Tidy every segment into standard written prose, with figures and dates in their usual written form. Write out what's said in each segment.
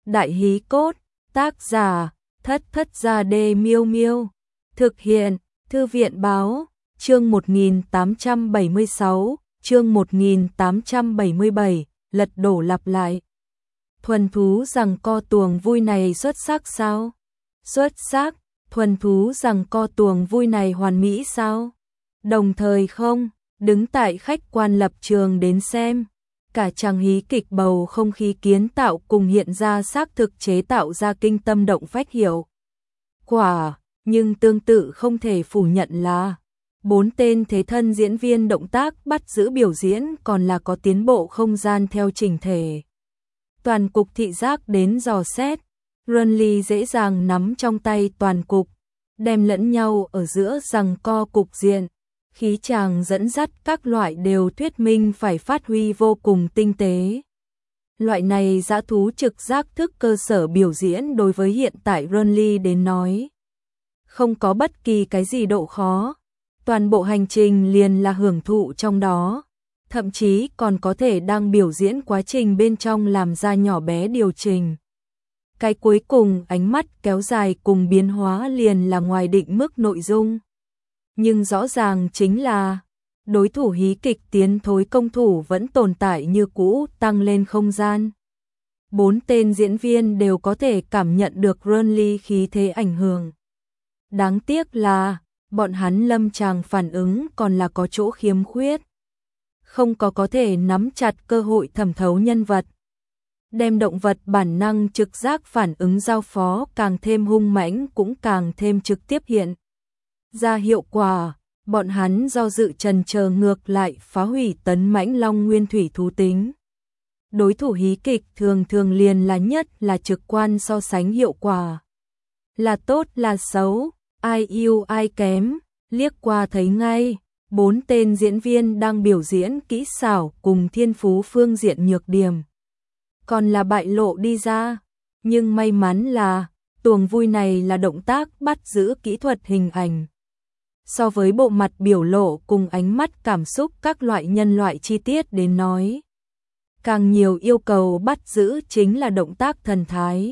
Đại hí cốt, tác giả, Thất Thất Gia Đê Miêu Miêu. Thực hiện, Thư viện báo, chương 1876, chương 1877, lật đổ lặp lại. Thuần thú rằng co tuồng vui này xuất sắc sao? Xuất sắc, thuần thú rằng co tuồng vui này hoàn mỹ sao? Đồng thời không, đứng tại khách quan lập trường đến xem. Cả chàng hí kịch bầu không khí kiến tạo cùng hiện ra xác thực chế tạo ra kinh tâm động phách hiệu quả, nhưng tương tự không thể phủ nhận là 4 tên thế thân diễn viên động tác bắt giữ biểu diễn còn là có tiến bộ không gian theo chỉnh thể. Toàn cục thị giác đến dò xét, Runley dễ dàng nắm trong tay toàn cục, đem lẫn nhau ở giữa giằng co cục diện. Khí chàng dẫn dắt các loại đều thuyết minh phải phát huy vô cùng tinh tế. Loại này dã thú trực giác thức cơ sở biểu diễn đối với hiện tại Runley đến nói không có bất kỳ cái gì độ khó. Toàn bộ hành trình liền là hưởng thụ trong đó, thậm chí còn có thể đang biểu diễn quá trình bên trong làm ra nhỏ bé điều chỉnh. Cái cuối cùng ánh mắt kéo dài cùng biến hóa liền là ngoài định mức nội dung. Nhưng rõ ràng chính là đối thủ hí kịch tiến thối công thủ vẫn tồn tại như cũ, tăng lên không gian. 4 tên diễn viên đều có thể cảm nhận được Runley khí thế ảnh hưởng. Đáng tiếc là bọn hắn lâm tràng phản ứng còn là có chỗ khiếm khuyết. Không có thể nắm chặt cơ hội thẩm thấu nhân vật. Đem động vật bản năng trực giác phản ứng giao phó càng thêm hung mãnh cũng càng thêm trực tiếp hiện ra hiệu quả. Bọn hắn do dự trần chờ ngược lại phá hủy tấn mãnh long nguyên thủy thú tính. Đối thủ hí kịch thường thường liền là nhất là trực quan so sánh hiệu quả. Là tốt là xấu, ai yêu ai kém, liếc qua thấy ngay. 4 tên diễn viên đang biểu diễn kỹ xảo cùng thiên phú phương diện nhược điểm còn là bại lộ đi ra. Nhưng may mắn là tuồng vui này là động tác bắt giữ kỹ thuật hình ảnh. So với bộ mặt biểu lộ cùng ánh mắt cảm xúc các loại nhân loại chi tiết đến nói, càng nhiều yêu cầu bắt giữ chính là động tác thần thái.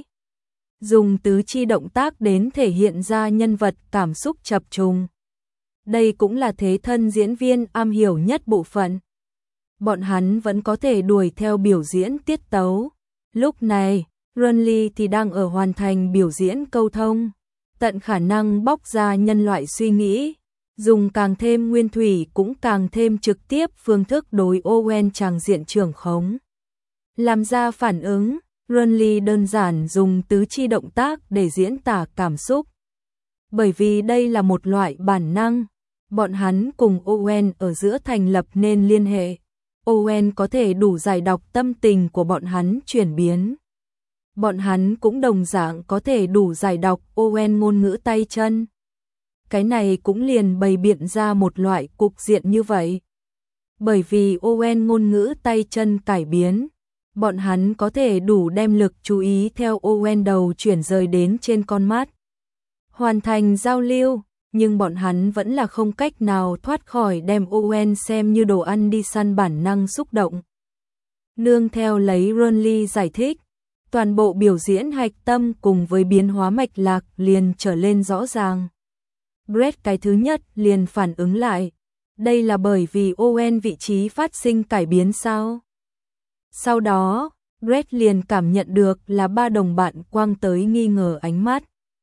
Dùng tứ chi động tác đến thể hiện ra nhân vật cảm xúc chập trùng. Đây cũng là thế thân diễn viên am hiểu nhất bộ phận. Bọn hắn vẫn có thể đuổi theo biểu diễn tiết tấu. Lúc này, Runley thì đang ở hoàn thành biểu diễn câu thông, tận khả năng bóc ra nhân loại suy nghĩ, dùng càng thêm nguyên thủy cũng càng thêm trực tiếp phương thức đối Owen tràng diện trưởng khống. Làm ra phản ứng, Runley đơn giản dùng tứ chi động tác để diễn tả cảm xúc. Bởi vì đây là một loại bản năng, bọn hắn cùng Owen ở giữa thành lập nên liên hệ. Owen có thể đủ giải đọc tâm tình của bọn hắn chuyển biến. Bọn hắn cũng đồng dạng có thể đủ giải đọc Owen ngôn ngữ tay chân. Cái này cũng liền bày biện ra một loại cục diện như vậy. Bởi vì Owen ngôn ngữ tay chân cải biến, bọn hắn có thể đủ đem lực chú ý theo Owen đầu chuyển rời đến trên con mắt. Hoàn thành giao lưu, nhưng bọn hắn vẫn là không cách nào thoát khỏi đem Owen xem như đồ ăn đi săn bản năng xúc động. Nương theo lấy Runley giải thích, toàn bộ biểu diễn hạch tâm cùng với biến hóa mạch lạc liền trở lên rõ ràng. Brett cái thứ nhất liền phản ứng lại, đây là bởi vì Owen vị trí phát sinh cải biến sao? Sau đó, Brett liền cảm nhận được là 3 đồng bạn quang tới nghi ngờ ánh mắt.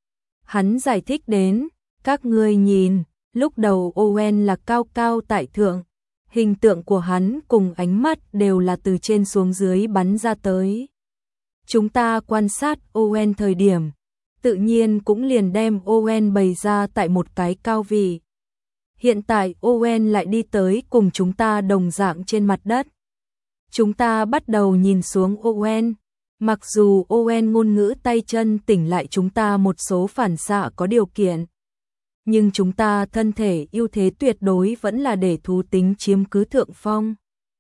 Hắn giải thích đến, các ngươi nhìn, lúc đầu Owen là cao cao tại thượng, hình tượng của hắn cùng ánh mắt đều là từ trên xuống dưới bắn ra tới. Chúng ta quan sát Owen thời điểm, tự nhiên cũng liền đem Owen bày ra tại một cái cao vị. Hiện tại Owen lại đi tới cùng chúng ta đồng dạng trên mặt đất. Chúng ta bắt đầu nhìn xuống Owen. Mặc dù Owen ngôn ngữ tay chân tỉnh lại chúng ta một số phản xạ có điều kiện, nhưng chúng ta thân thể ưu thế tuyệt đối vẫn là để thú tính chiếm cứ thượng phong.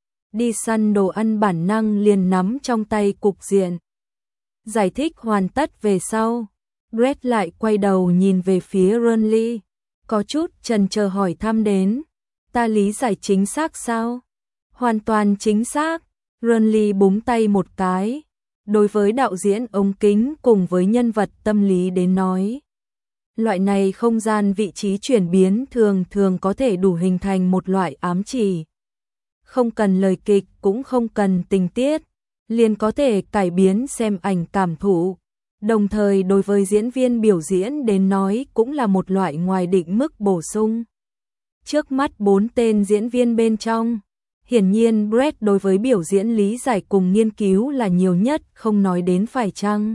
Đi săn đồ ăn bản năng liền nắm trong tay cục diện. Giải thích hoàn tất về sau, Brett lại quay đầu nhìn về phía Runley, có chút chần chờ hỏi thăm đến, ta lý giải chính xác sao? Hoàn toàn chính xác, Runley búng tay một cái, Đối với đạo diễn ống kính cùng với nhân vật tâm lý đến nói, loại này không gian vị trí chuyển biến thường thường có thể đủ hình thành một loại ám chỉ. Không cần lời kịch cũng không cần tình tiết, liền có thể cải biến xem ảnh cảm thụ. Đồng thời đối với diễn viên biểu diễn đến nói cũng là một loại ngoài định mức bổ sung. Trước mắt 4 tên diễn viên bên trong, hiển nhiên Brett đối với biểu diễn lý giải cùng nghiên cứu là nhiều nhất, không nói đến phải chăng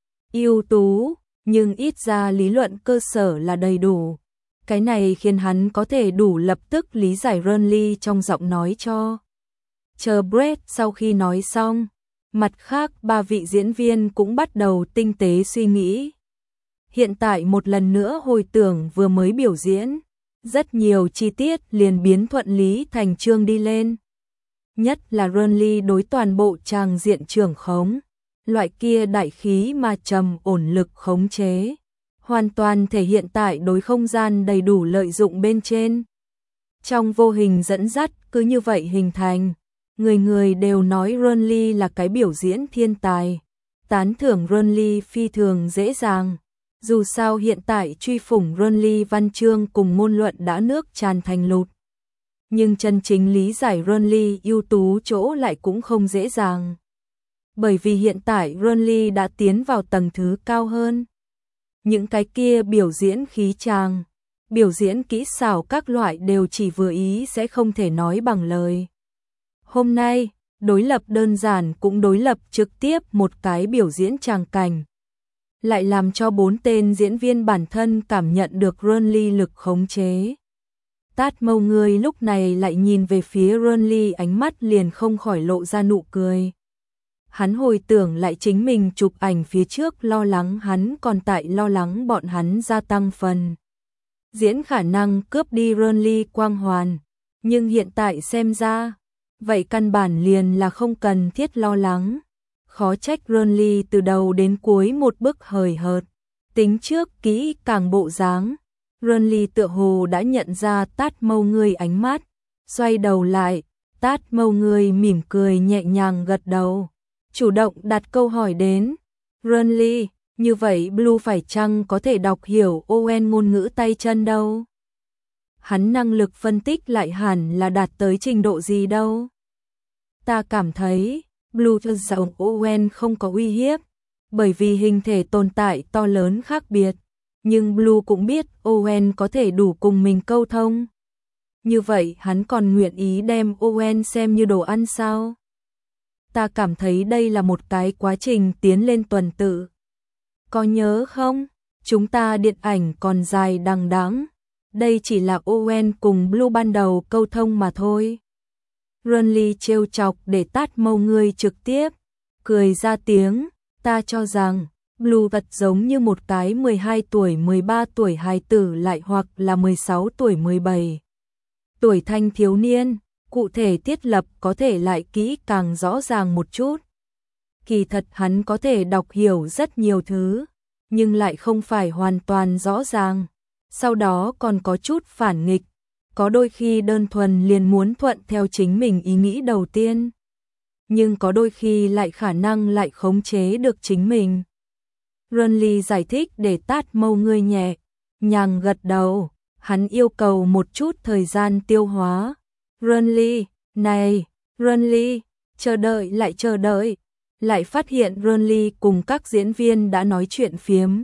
ưu tú, nhưng ít ra lý luận cơ sở là đầy đủ. Cái này khiến hắn có thể đủ lập tức lý giải Renly trong giọng nói cho. Chờ Brett sau khi nói xong, mặt khác 3 vị diễn viên cũng bắt đầu tinh tế suy nghĩ. Hiện tại một lần nữa hồi tưởng vừa mới biểu diễn, rất nhiều chi tiết liền biến thuận lý thành chương đi lên. Nhất là Renly đối toàn bộ tràng diện trưởng khống, loại kia đại khí mà trầm ổn lực khống chế, hoàn toàn thể hiện tại đối không gian đầy đủ lợi dụng bên trên. Trong vô hình dẫn dắt cứ như vậy hình thành, người người đều nói Renly là cái biểu diễn thiên tài, tán thưởng Renly phi thường dễ dàng. Dù sao hiện tại truy phủng Renly văn chương cùng ngôn luận đã nước tràn thành lụt. Nhưng chân chính lý giải Renly ưu tú chỗ lại cũng không dễ dàng. Bởi vì hiện tại Renly đã tiến vào tầng thứ cao hơn. Những cái kia biểu diễn khí tràng, biểu diễn kỹ xảo các loại đều chỉ vừa ý sẽ không thể nói bằng lời. Hôm nay, đối lập đơn giản cũng đối lập trực tiếp một cái biểu diễn tràng cảnh. Lại làm cho 4 tên diễn viên bản thân cảm nhận được Renly lực khống chế. Tát Mâu người lúc này lại nhìn về phía Renly, ánh mắt liền không khỏi lộ ra nụ cười. Hắn hồi tưởng lại chính mình chụp ảnh phía trước, lo lắng hắn còn tại lo lắng bọn hắn gia tăng phần diễn khả năng cướp đi Renly quang hoàn. Nhưng hiện tại xem ra, vậy căn bản liền là không cần thiết lo lắng. Khó trách Renly từ đầu đến cuối một bức hời hợt, tính trước kỹ càng bộ dáng. Renly tựa hồ đã nhận ra Tát Mâu người ánh mắt, xoay đầu lại, Tát Mâu người mỉm cười nhẹ nhàng gật đầu, chủ động đặt câu hỏi đến. Renly, như vậy Blue phải chăng có thể đọc hiểu Owen ngôn ngữ tay chân đâu? Hắn năng lực phân tích lại hẳn là đạt tới trình độ gì đâu? Ta cảm thấy Blue cho rằng Owen không có uy hiếp, bởi vì hình thể tồn tại to lớn khác biệt, nhưng Blue cũng biết Owen có thể đủ cùng mình câu thông. Như vậy hắn còn nguyện ý đem Owen xem như đồ ăn sao? Ta cảm thấy đây là một cái quá trình tiến lên tuần tự. Có nhớ không? Chúng ta điện ảnh còn dài đằng đẵng. Đây chỉ là Owen cùng Blue ban đầu câu thông mà thôi. Renly trêu chọc để Tát Mâu người trực tiếp cười ra tiếng. Ta cho rằng Blue thật giống như một cái 12 tuổi 13 tuổi hài tử, lại hoặc là 16 tuổi 17 tuổi thanh thiếu niên. Cụ thể thiết lập có thể lại kỹ càng rõ ràng một chút. Kỳ thật hắn có thể đọc hiểu rất nhiều thứ, nhưng lại không phải hoàn toàn rõ ràng. Sau đó còn có chút phản nghịch, có đôi khi đơn thuần liền muốn thuận theo chính mình ý nghĩ đầu tiên, nhưng có đôi khi lại khả năng lại khống chế được chính mình. Renly giải thích để Tát Mâu người nhẹ nhàng gật đầu, hắn yêu cầu một chút thời gian tiêu hóa. Renly, này, Renly, chờ đợi, lại phát hiện Renly cùng các diễn viên đã nói chuyện phiếm.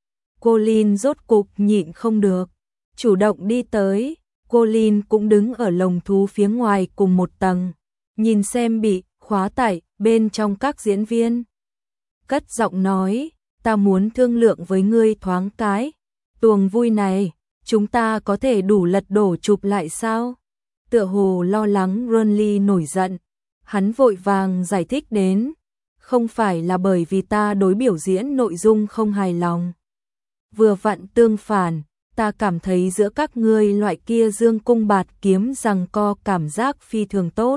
Colin rốt cục nhịn không được, chủ động đi tới. Colin cũng đứng ở lồng thú phía ngoài cùng một tầng, nhìn xem bị khóa tại bên trong các diễn viên. Cất giọng nói, ta muốn thương lượng với ngươi thoáng cái. Tuồng vui này, chúng ta có thể đủ lật đổ chụp lại sao? Tựa hồ lo lắng Renly nổi giận, hắn vội vàng giải thích đến, không phải là bởi vì ta đối biểu diễn nội dung không hài lòng. Vừa vặn tương phản, ta cảm thấy giữa các ngươi loại kia dương cung bạt kiếm giằng co cảm giác phi thường tốt.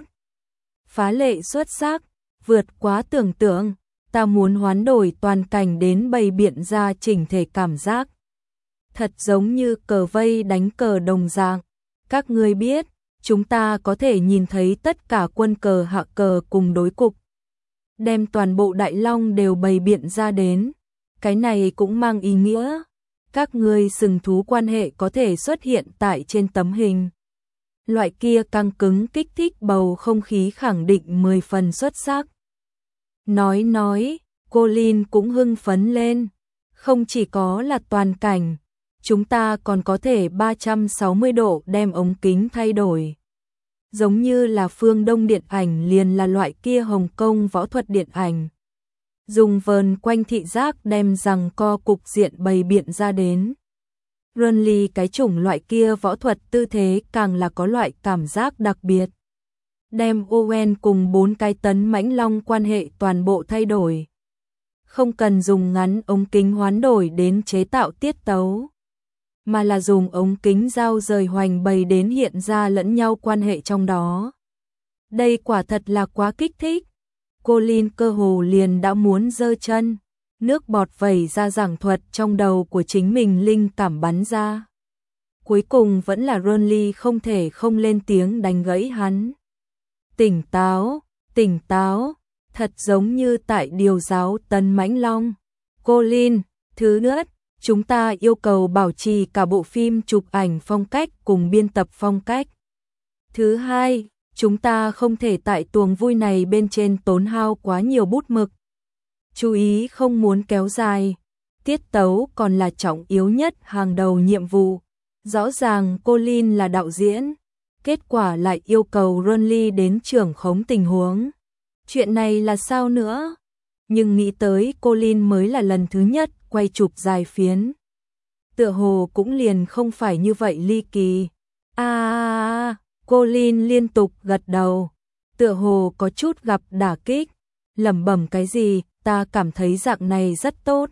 Phá lệ xuất sắc, vượt quá tưởng tượng, ta muốn hoán đổi toàn cảnh đến bày biện ra chỉnh thể cảm giác. Thật giống như cờ vây đánh cờ đồng dạng, các ngươi biết, chúng ta có thể nhìn thấy tất cả quân cờ hạ cờ cùng đối cục. đem toàn bộ Đại Long đều bày biện ra đến. Cái này cũng mang ý nghĩa, các ngươi sừng thú quan hệ có thể xuất hiện tại trên tấm hình. Loại kia căng cứng kích thích bầu không khí khẳng định 10 phần xuất sắc. Nói, Colin cũng hưng phấn lên. Không chỉ có là toàn cảnh, chúng ta còn có thể 360 độ đem ống kính thay đổi. Giống như là phương Đông điện ảnh liền là loại kia Hồng Kông võ thuật điện ảnh. Dùng vờn quanh thị giác đem rằng co cục diện bày biện ra đến. Renly cái chủng loại kia võ thuật tư thế càng là có loại cảm giác đặc biệt. Đem Owen cùng 4 cái tấn mãnh long quan hệ toàn bộ thay đổi. Không cần dùng ngắn ống kính hoán đổi đến chế tạo tiết tấu, mà là dùng ống kính dao rời hoành bày đến hiện ra lẫn nhau quan hệ trong đó. Đây quả thật là quá kích thích. Colin cơ hồ liền đã muốn giơ chân, nước bọt vẩy ra giảng thuật trong đầu của chính mình linh cảm bắn ra. Cuối cùng vẫn là Renly không thể không lên tiếng đánh gãy hắn. Tỉnh táo, thật giống như tại điều giáo tấn mãnh long. Colin, thứ nhất, chúng ta yêu cầu bảo trì cả bộ phim chụp ảnh phong cách cùng biên tập phong cách. Thứ hai, chúng ta không thể tại tuồng vui này bên trên tốn hao quá nhiều bút mực. Chú ý không muốn kéo dài, tiết tấu còn là trọng yếu nhất hàng đầu nhiệm vụ. Rõ ràng Colin là đạo diễn, kết quả lại yêu cầu Renly đến trưởng khống tình huống. Chuyện này là sao nữa? Nhưng nghĩ tới Colin mới là lần thứ nhất quay chụp dài phiến. Tựa hồ cũng liền không phải như vậy ly kỳ. Colin liên tục gật đầu. Tựa hồ có chút gặp đả kích. Lẩm bẩm cái gì, ta cảm thấy dạng này rất tốt.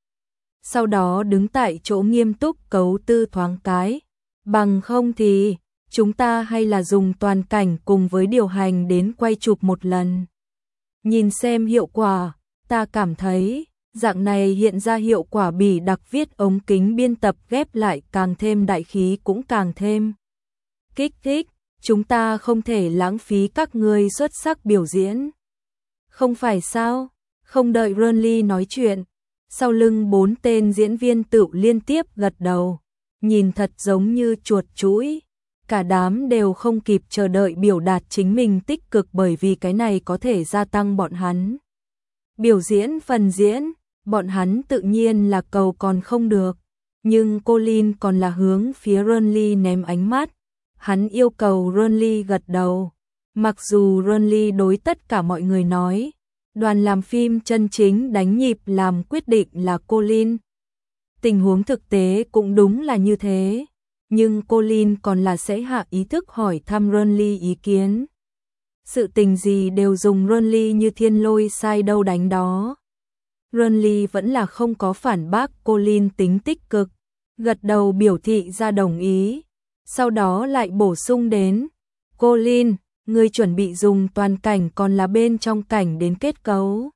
Sau đó đứng tại chỗ nghiêm túc cấu tư thoáng cái. Bằng không thì, chúng ta hay là dùng toàn cảnh cùng với điều hành đến quay chụp một lần. Nhìn xem hiệu quả, ta cảm thấy, dạng này hiện ra hiệu quả bỉ đặc viết ống kính biên tập ghép lại càng thêm đại khí cũng càng thêm kích thích, chúng ta không thể lãng phí các ngươi xuất sắc biểu diễn. Không phải sao? Không đợi Renly nói chuyện, sau lưng 4 tên diễn viên tự liên tiếp gật đầu, nhìn thật giống như chuột chuỗi. Cả đám đều không kịp chờ đợi biểu đạt chính mình tích cực bởi vì cái này có thể gia tăng bọn hắn biểu diễn phần diễn, bọn hắn tự nhiên là cầu còn không được, nhưng Colin còn là hướng phía Renly ném ánh mắt, hắn yêu cầu Renly gật đầu, mặc dù Renly đối tất cả mọi người nói, đoàn làm phim chân chính đánh nhịp làm quyết định là Colin. Tình huống thực tế cũng đúng là như thế, nhưng Colin còn là sẽ hạ ý thức hỏi thăm Renly ý kiến. Sự tình gì đều dùng Renly như thiên lôi sai đâu đánh đó. Renly vẫn là không có phản bác Colin tính tích cực, gật đầu biểu thị ra đồng ý. Sau đó lại bổ sung đến, Colin, ngươi chuẩn bị dùng toàn cảnh còn là bên trong cảnh đến kết cấu.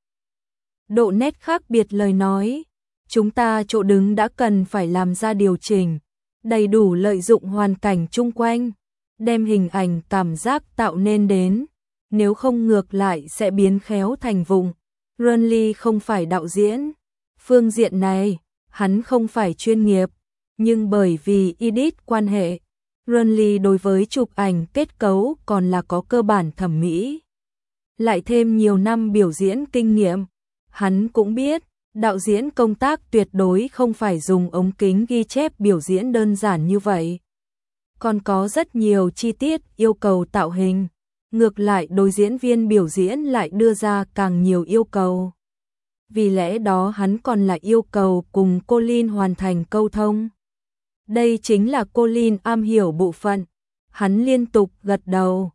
Độ nét khác biệt lời nói, chúng ta chỗ đứng đã cần phải làm ra điều chỉnh, đầy đủ lợi dụng hoàn cảnh chung quanh, đem hình ảnh cảm giác tạo nên đến, nếu không ngược lại sẽ biến khéo thành vùng. Renly không phải đạo diễn, phương diện này, hắn không phải chuyên nghiệp, nhưng bởi vì edit quan hệ, Renly đối với chụp ảnh kết cấu còn là có cơ bản thẩm mỹ. Lại thêm nhiều năm biểu diễn kinh nghiệm, hắn cũng biết, đạo diễn công tác tuyệt đối không phải dùng ống kính ghi chép biểu diễn đơn giản như vậy. Còn có rất nhiều chi tiết yêu cầu tạo hình, ngược lại đối diễn viên biểu diễn lại đưa ra càng nhiều yêu cầu. Vì lẽ đó hắn còn là yêu cầu cùng Colin hoàn thành câu thông. Đây chính là Colin am hiểu bộ phận. Hắn liên tục gật đầu.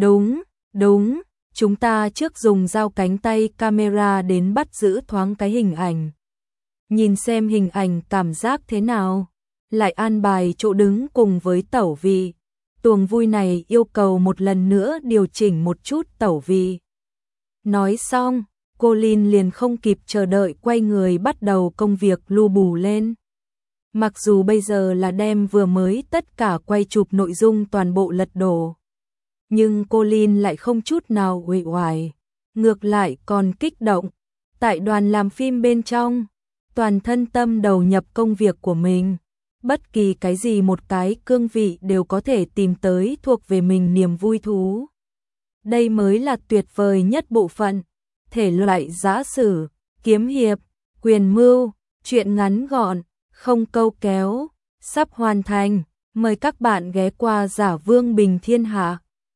Đúng, chúng ta trước dùng dao cánh tay camera đến bắt giữ thoáng cái hình ảnh. Nhìn xem hình ảnh cảm giác thế nào. Lại an bài chỗ đứng cùng với tẩu vị. Tuồng vui này yêu cầu một lần nữa điều chỉnh một chút tẩu vị. Nói xong, Colin liền không kịp chờ đợi quay người bắt đầu công việc lu bù lên. Mặc dù bây giờ là đem vừa mới tất cả quay chụp nội dung toàn bộ lật đổ, nhưng Colin lại không chút nào uể oải, ngược lại còn kích động. Tại đoàn làm phim bên trong, toàn thân tâm đầu nhập công việc của mình. Bất kỳ cái gì một cái cương vị đều có thể tìm tới thuộc về mình niềm vui thú. Đây mới là tuyệt vời nhất bộ phận. Thể loại giã sử, kiếm hiệp, quyền mưu, truyện ngắn gọn, không câu kéo, sắp hoàn thành. Mời các bạn ghé qua Giả Vương Bình Thiên Hạ.